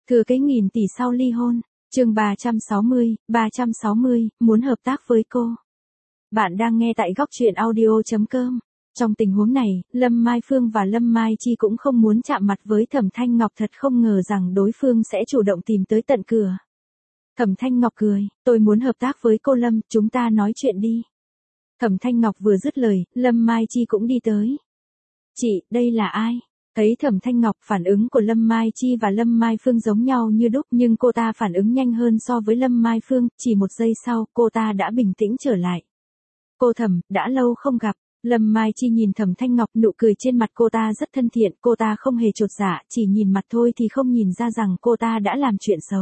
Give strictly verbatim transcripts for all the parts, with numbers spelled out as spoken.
Thừa kế nghìn tỷ sau ly hôn, chương ba trăm sáu mươi, ba trăm sáu mươi, muốn hợp tác với cô. Bạn đang nghe tại góc truyện audio chấm com. Trong tình huống này, Lâm Mai Phương và Lâm Mai Chi cũng không muốn chạm mặt với Thẩm Thanh Ngọc, thật không ngờ rằng đối phương sẽ chủ động tìm tới tận cửa. Thẩm Thanh Ngọc cười, tôi muốn hợp tác với cô Lâm, chúng ta nói chuyện đi. Thẩm Thanh Ngọc vừa dứt lời, Lâm Mai Chi cũng đi tới. Chị, đây là ai? Thấy Thẩm Thanh Ngọc, phản ứng của Lâm Mai Chi và Lâm Mai Phương giống nhau như đúc, nhưng cô ta phản ứng nhanh hơn so với Lâm Mai Phương, chỉ một giây sau, cô ta đã bình tĩnh trở lại. Cô Thẩm, đã lâu không gặp. Lâm Mai Chi nhìn Thẩm Thanh Ngọc, nụ cười trên mặt cô ta rất thân thiện, cô ta không hề chột dạ, chỉ nhìn mặt thôi thì không nhìn ra rằng cô ta đã làm chuyện xấu.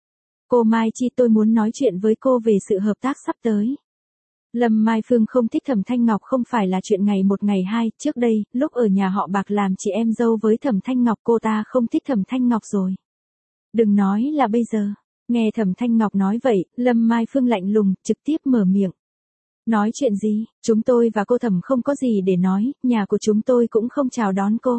Cô Mai Chi, tôi muốn nói chuyện với cô về sự hợp tác sắp tới. Lâm Mai Phương không thích Thẩm Thanh Ngọc không phải là chuyện ngày một ngày hai, trước đây, lúc ở nhà họ Bạc làm chị em dâu với Thẩm Thanh Ngọc, cô ta không thích Thẩm Thanh Ngọc rồi. Đừng nói là bây giờ. Nghe Thẩm Thanh Ngọc nói vậy, Lâm Mai Phương lạnh lùng, trực tiếp mở miệng. Nói chuyện gì, chúng tôi và cô Thẩm không có gì để nói, nhà của chúng tôi cũng không chào đón cô.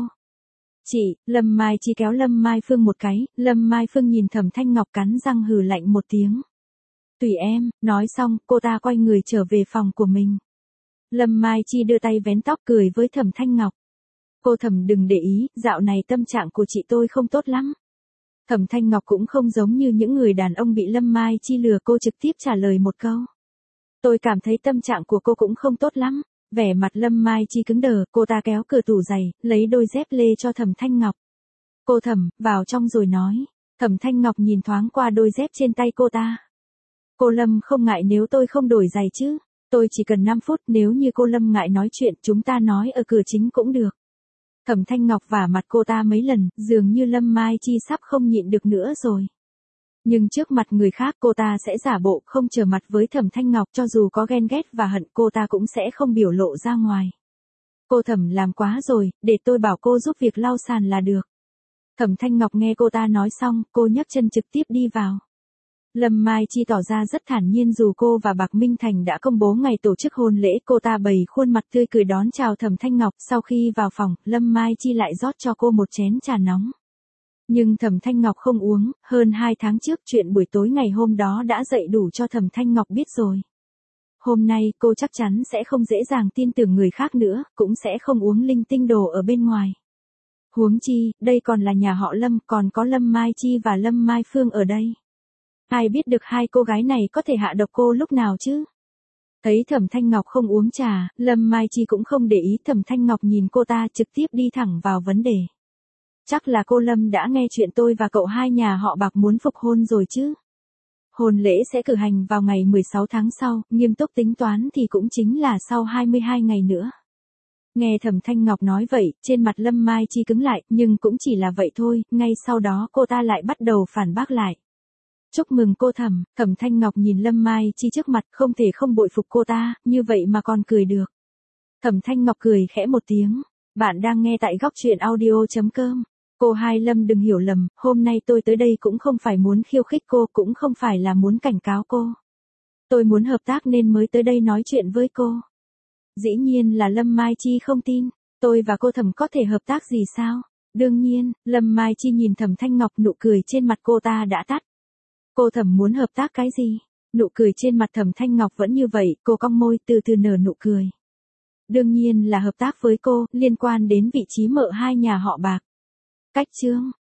Chị, Lâm Mai Chi kéo Lâm Mai Phương một cái, Lâm Mai Phương nhìn Thẩm Thanh Ngọc cắn răng hừ lạnh một tiếng. Tùy em, nói xong, cô ta quay người trở về phòng của mình. Lâm Mai Chi đưa tay vén tóc cười với Thẩm Thanh Ngọc. Cô Thẩm đừng để ý, dạo này tâm trạng của chị tôi không tốt lắm. Thẩm Thanh Ngọc cũng không giống như những người đàn ông bị Lâm Mai Chi lừa, cô trực tiếp trả lời một câu. Tôi cảm thấy tâm trạng của cô cũng không tốt lắm. Vẻ mặt Lâm Mai Chi cứng đờ, cô ta kéo cửa tủ giày, lấy đôi dép lê cho Thẩm Thanh Ngọc. Cô Thẩm, vào trong rồi nói. Thẩm Thanh Ngọc nhìn thoáng qua đôi dép trên tay cô ta. Cô Lâm không ngại nếu tôi không đổi giày chứ? Tôi chỉ cần năm phút, nếu như cô Lâm ngại nói chuyện, chúng ta nói ở cửa chính cũng được. Thẩm Thanh Ngọc vả mặt cô ta mấy lần, dường như Lâm Mai Chi sắp không nhịn được nữa rồi. Nhưng trước mặt người khác cô ta sẽ giả bộ không trở mặt với Thẩm Thanh Ngọc, cho dù có ghen ghét và hận cô ta cũng sẽ không biểu lộ ra ngoài. Cô Thẩm làm quá rồi, để tôi bảo cô giúp việc lau sàn là được. Thẩm Thanh Ngọc nghe cô ta nói xong, cô nhấc chân trực tiếp đi vào. Lâm Mai Chi tỏ ra rất thản nhiên, dù cô và Bạc Minh Thành đã công bố ngày tổ chức hôn lễ, cô ta bày khuôn mặt tươi cười đón chào Thẩm Thanh Ngọc. Sau khi vào phòng, Lâm Mai Chi lại rót cho cô một chén trà nóng. Nhưng Thẩm Thanh Ngọc không uống, hơn hai tháng trước chuyện buổi tối ngày hôm đó đã dạy đủ cho Thẩm Thanh Ngọc biết rồi. Hôm nay cô chắc chắn sẽ không dễ dàng tin tưởng người khác nữa, cũng sẽ không uống linh tinh đồ ở bên ngoài. Huống chi, đây còn là nhà họ Lâm, còn có Lâm Mai Chi và Lâm Mai Phương ở đây. Ai biết được hai cô gái này có thể hạ độc cô lúc nào chứ? Thấy Thẩm Thanh Ngọc không uống trà, Lâm Mai Chi cũng không để ý. Thẩm Thanh Ngọc nhìn cô ta, trực tiếp đi thẳng vào vấn đề. Chắc là cô Lâm đã nghe chuyện tôi và cậu hai nhà họ Bạc muốn phục hôn rồi chứ? Hôn lễ sẽ cử hành vào ngày mười sáu tháng sau, nghiêm túc tính toán thì cũng chính là sau hai mươi hai ngày nữa. Nghe Thẩm Thanh Ngọc nói vậy, trên mặt Lâm Mai Chi cứng lại, nhưng cũng chỉ là vậy thôi, ngay sau đó cô ta lại bắt đầu phản bác lại. Chúc mừng cô Thẩm. Thẩm Thanh Ngọc nhìn Lâm Mai Chi trước mặt, không thể không bội phục cô ta, như vậy mà còn cười được. Thẩm Thanh Ngọc cười khẽ một tiếng. Bạn đang nghe tại góc truyện audio chấm com. Cô Hai Lâm đừng hiểu lầm, hôm nay tôi tới đây cũng không phải muốn khiêu khích cô, cũng không phải là muốn cảnh cáo cô. Tôi muốn hợp tác nên mới tới đây nói chuyện với cô. Dĩ nhiên là Lâm Mai Chi không tin, tôi và cô Thẩm có thể hợp tác gì sao? Đương nhiên, Lâm Mai Chi nhìn Thẩm Thanh Ngọc, nụ cười trên mặt cô ta đã tắt. Cô Thẩm muốn hợp tác cái gì? Nụ cười trên mặt Thẩm Thanh Ngọc vẫn như vậy, cô cong môi từ từ nở nụ cười. Đương nhiên là hợp tác với cô, liên quan đến vị trí mợ hai nhà họ Bạc. Cách chương,